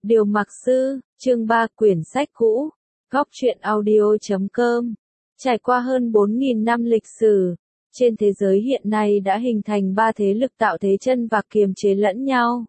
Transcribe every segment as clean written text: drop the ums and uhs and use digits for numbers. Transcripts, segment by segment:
Điều mặc sư, chương 3 quyển sách cũ, góc truyện audio.com. Trải qua hơn 4.000 năm lịch sử, trên thế giới hiện nay đã hình thành 3 thế lực tạo thế chân và kiềm chế lẫn nhau.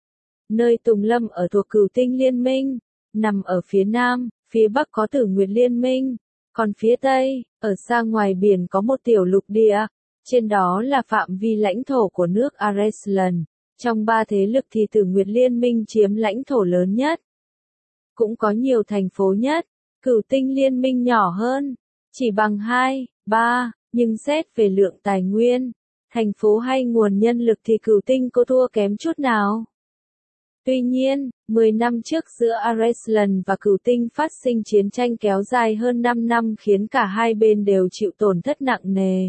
Nơi Tùng Lâm ở thuộc Cửu Tinh Liên Minh, nằm ở phía nam, phía bắc có Tử Nguyệt Liên Minh, còn phía tây, ở xa ngoài biển có một tiểu lục địa, trên đó là phạm vi lãnh thổ của nước Areslan. Trong 3 thế lực thì Tử Nguyệt Liên Minh chiếm lãnh thổ lớn nhất, cũng có nhiều thành phố nhất. Cửu Tinh Liên Minh nhỏ hơn, chỉ bằng 2, 3, nhưng xét về lượng tài nguyên, thành phố hay nguồn nhân lực thì Cửu Tinh có thua kém chút nào. Tuy nhiên, 10 năm trước giữa Areslan và Cửu Tinh phát sinh chiến tranh kéo dài hơn 5 năm khiến cả hai bên đều chịu tổn thất nặng nề.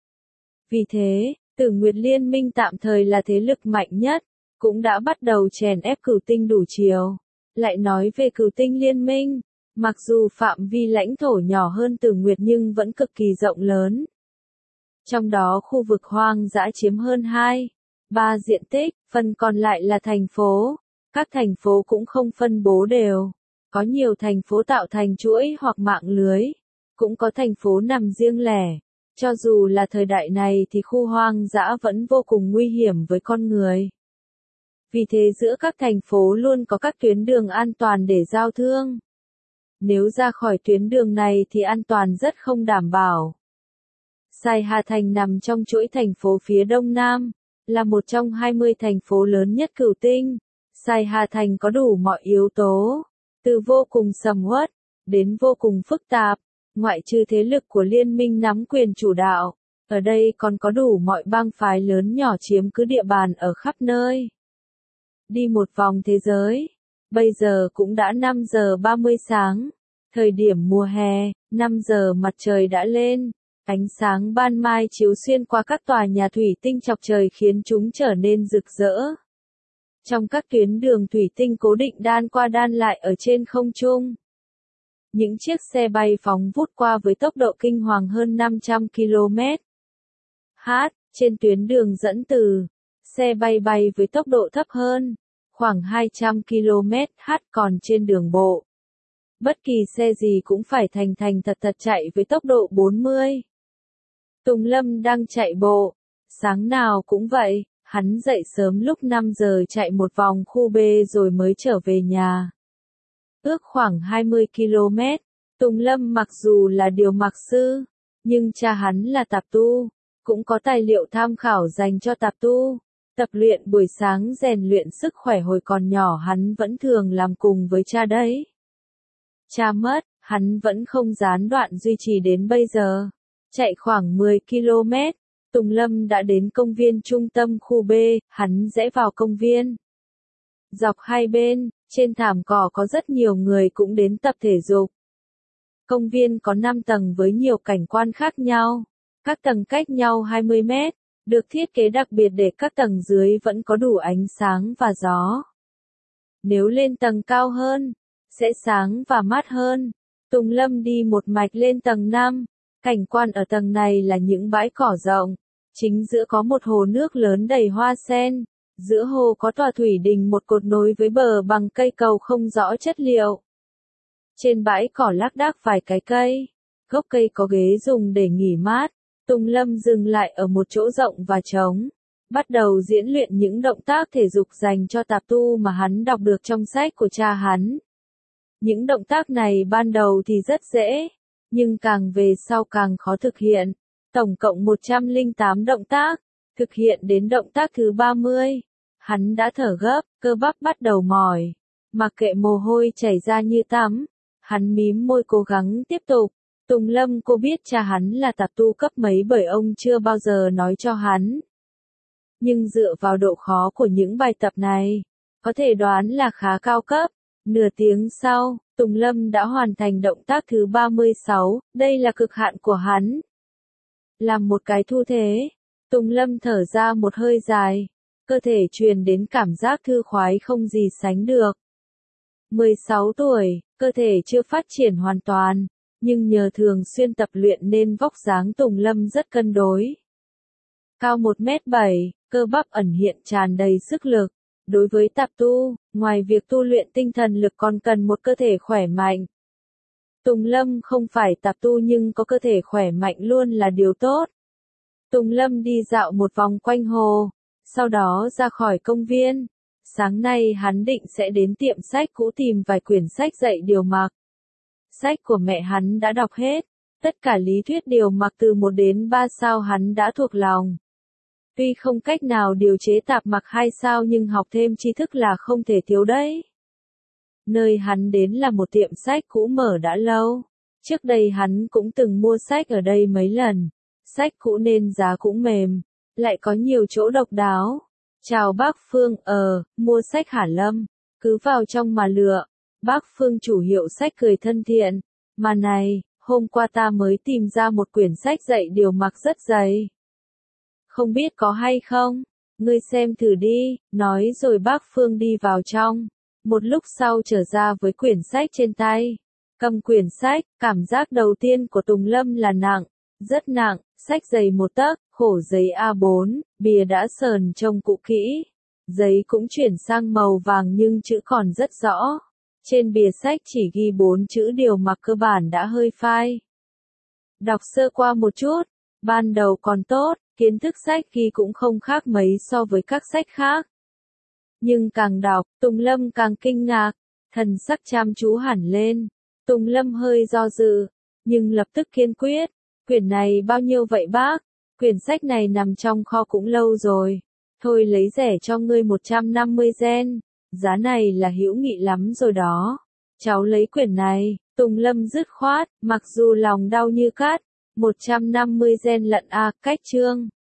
Vì thế, Tử Nguyệt Liên Minh tạm thời là thế lực mạnh nhất, cũng đã bắt đầu chèn ép Cửu Tinh đủ chiều. Lại nói về Cửu Tinh Liên Minh, mặc dù phạm vi lãnh thổ nhỏ hơn Tử Nguyệt nhưng vẫn cực kỳ rộng lớn. Trong đó khu vực hoang dã chiếm hơn 2, 3 diện tích, phần còn lại là thành phố. Các thành phố cũng không phân bố đều. Có nhiều thành phố tạo thành chuỗi hoặc mạng lưới, cũng có thành phố nằm riêng lẻ. Cho dù là thời đại này thì khu hoang dã vẫn vô cùng nguy hiểm với con người. Vì thế giữa các thành phố luôn có các tuyến đường an toàn để giao thương. Nếu ra khỏi tuyến đường này thì an toàn rất không đảm bảo. Sai Hà Thành nằm trong chuỗi thành phố phía đông nam, là một trong 20 thành phố lớn nhất Cửu Tinh. Sai Hà Thành có đủ mọi yếu tố, từ vô cùng sầm uất, đến vô cùng phức tạp. Ngoại trừ thế lực của liên minh nắm quyền chủ đạo, ở đây còn có đủ mọi bang phái lớn nhỏ chiếm cứ địa bàn ở khắp nơi. Đi một vòng thế giới, bây giờ cũng đã 5 giờ 30 sáng, thời điểm mùa hè, 5 giờ mặt trời đã lên, ánh sáng ban mai chiếu xuyên qua các tòa nhà thủy tinh chọc trời khiến chúng trở nên rực rỡ. Trong các tuyến đường thủy tinh cố định đan qua đan lại ở trên không trung. Những chiếc xe bay phóng vút qua với tốc độ kinh hoàng hơn 500 km/h, trên tuyến đường dẫn từ, xe bay bay với tốc độ thấp hơn, khoảng 200 km/h còn trên đường bộ. Bất kỳ xe gì cũng phải thành thật chạy với tốc độ 40. Tùng Lâm đang chạy bộ, sáng nào cũng vậy, hắn dậy sớm lúc 5 giờ chạy một vòng khu B rồi mới trở về nhà. Ước khoảng 20 km, Tùng Lâm mặc dù là điều mặc sư, nhưng cha hắn là tạp tu, cũng có tài liệu tham khảo dành cho tạp tu. Tập luyện buổi sáng rèn luyện sức khỏe hồi còn nhỏ hắn vẫn thường làm cùng với cha đấy. Cha mất, hắn vẫn không gián đoạn duy trì đến bây giờ. Chạy khoảng 10 km, Tùng Lâm đã đến công viên trung tâm khu B, hắn rẽ vào công viên. Dọc hai bên, trên thảm cỏ có rất nhiều người cũng đến tập thể dục. Công viên có 5 tầng với nhiều cảnh quan khác nhau. Các tầng cách nhau 20 mét, được thiết kế đặc biệt để các tầng dưới vẫn có đủ ánh sáng và gió. Nếu lên tầng cao hơn, sẽ sáng và mát hơn. Tùng Lâm đi một mạch lên tầng 5. Cảnh quan ở tầng này là những bãi cỏ rộng. Chính giữa có một hồ nước lớn đầy hoa sen. Giữa hồ có tòa thủy đình một cột nối với bờ bằng cây cầu không rõ chất liệu. Trên bãi cỏ lác đác vài cái cây. Gốc cây có ghế dùng để nghỉ mát. Tùng Lâm dừng lại ở một chỗ rộng và trống. Bắt đầu diễn luyện những động tác thể dục dành cho tạp tu mà hắn đọc được trong sách của cha hắn. Những động tác này ban đầu thì rất dễ, nhưng càng về sau càng khó thực hiện. Tổng cộng 108 động tác. Thực hiện đến động tác thứ 30. Hắn đã thở gấp, cơ bắp bắt đầu mỏi. Mặc kệ mồ hôi chảy ra như tắm. Hắn mím môi cố gắng tiếp tục. Tùng Lâm cô biết cha hắn là tạp tu cấp mấy bởi ông chưa bao giờ nói cho hắn. Nhưng dựa vào độ khó của những bài tập này, có thể đoán là khá cao cấp. Nửa tiếng sau, Tùng Lâm đã hoàn thành động tác thứ 36, đây là cực hạn của hắn. Làm một cái thu thế, Tùng Lâm thở ra một hơi dài, cơ thể truyền đến cảm giác thư khoái không gì sánh được. 16 tuổi, cơ thể chưa phát triển hoàn toàn, nhưng nhờ thường xuyên tập luyện nên vóc dáng Tùng Lâm rất cân đối. Cao 1m7, cơ bắp ẩn hiện tràn đầy sức lực, Đối với tạp tu, ngoài việc tu luyện tinh thần lực còn cần một cơ thể khỏe mạnh. Tùng Lâm không phải tạp tu nhưng có cơ thể khỏe mạnh luôn là điều tốt. Tùng Lâm đi dạo một vòng quanh hồ, sau đó ra khỏi công viên. Sáng nay hắn định sẽ đến tiệm sách cũ tìm vài quyển sách dạy điều mặc. Sách của mẹ hắn đã đọc hết, tất cả lý thuyết điều mặc từ 1 đến 3 sao hắn đã thuộc lòng. Tuy không cách nào điều chế tạp mặc 2 sao nhưng học thêm tri thức là không thể thiếu đấy. Nơi hắn đến là một tiệm sách cũ mở đã lâu. Trước đây hắn cũng từng mua sách ở đây mấy lần. Sách cũ nên giá cũng mềm, lại có nhiều chỗ độc đáo. Chào bác Phương, mua sách hả Lâm? Cứ vào trong mà lựa. Bác Phương chủ hiệu sách cười thân thiện. Mà này, hôm qua ta mới tìm ra một quyển sách dạy điều mặc rất dày. Không biết có hay không? Ngươi xem thử đi, nói rồi bác Phương đi vào trong. Một lúc sau trở ra với quyển sách trên tay. Cầm quyển sách, cảm giác đầu tiên của Tùng Lâm là nặng, rất nặng, sách dày 1 tấc, khổ giấy A4, bìa đã sờn trông cũ kỹ. Giấy cũng chuyển sang màu vàng nhưng chữ còn rất rõ. Trên bìa sách chỉ ghi 4 chữ điều mặc cơ bản đã hơi phai. Đọc sơ qua một chút, ban đầu còn tốt, kiến thức sách ghi cũng không khác mấy so với các sách khác. Nhưng càng đọc, Tùng Lâm càng kinh ngạc, thần sắc chăm chú hẳn lên. Tùng Lâm hơi do dự, nhưng lập tức kiên quyết. Quyển này bao nhiêu vậy bác? Quyển sách này nằm trong kho cũng lâu rồi. Thôi lấy rẻ cho ngươi 150 gen. Giá này là hữu nghị lắm rồi đó. Cháu lấy quyển này. Tùng Lâm dứt khoát, mặc dù lòng đau như cát. 150 gen lận cách chương.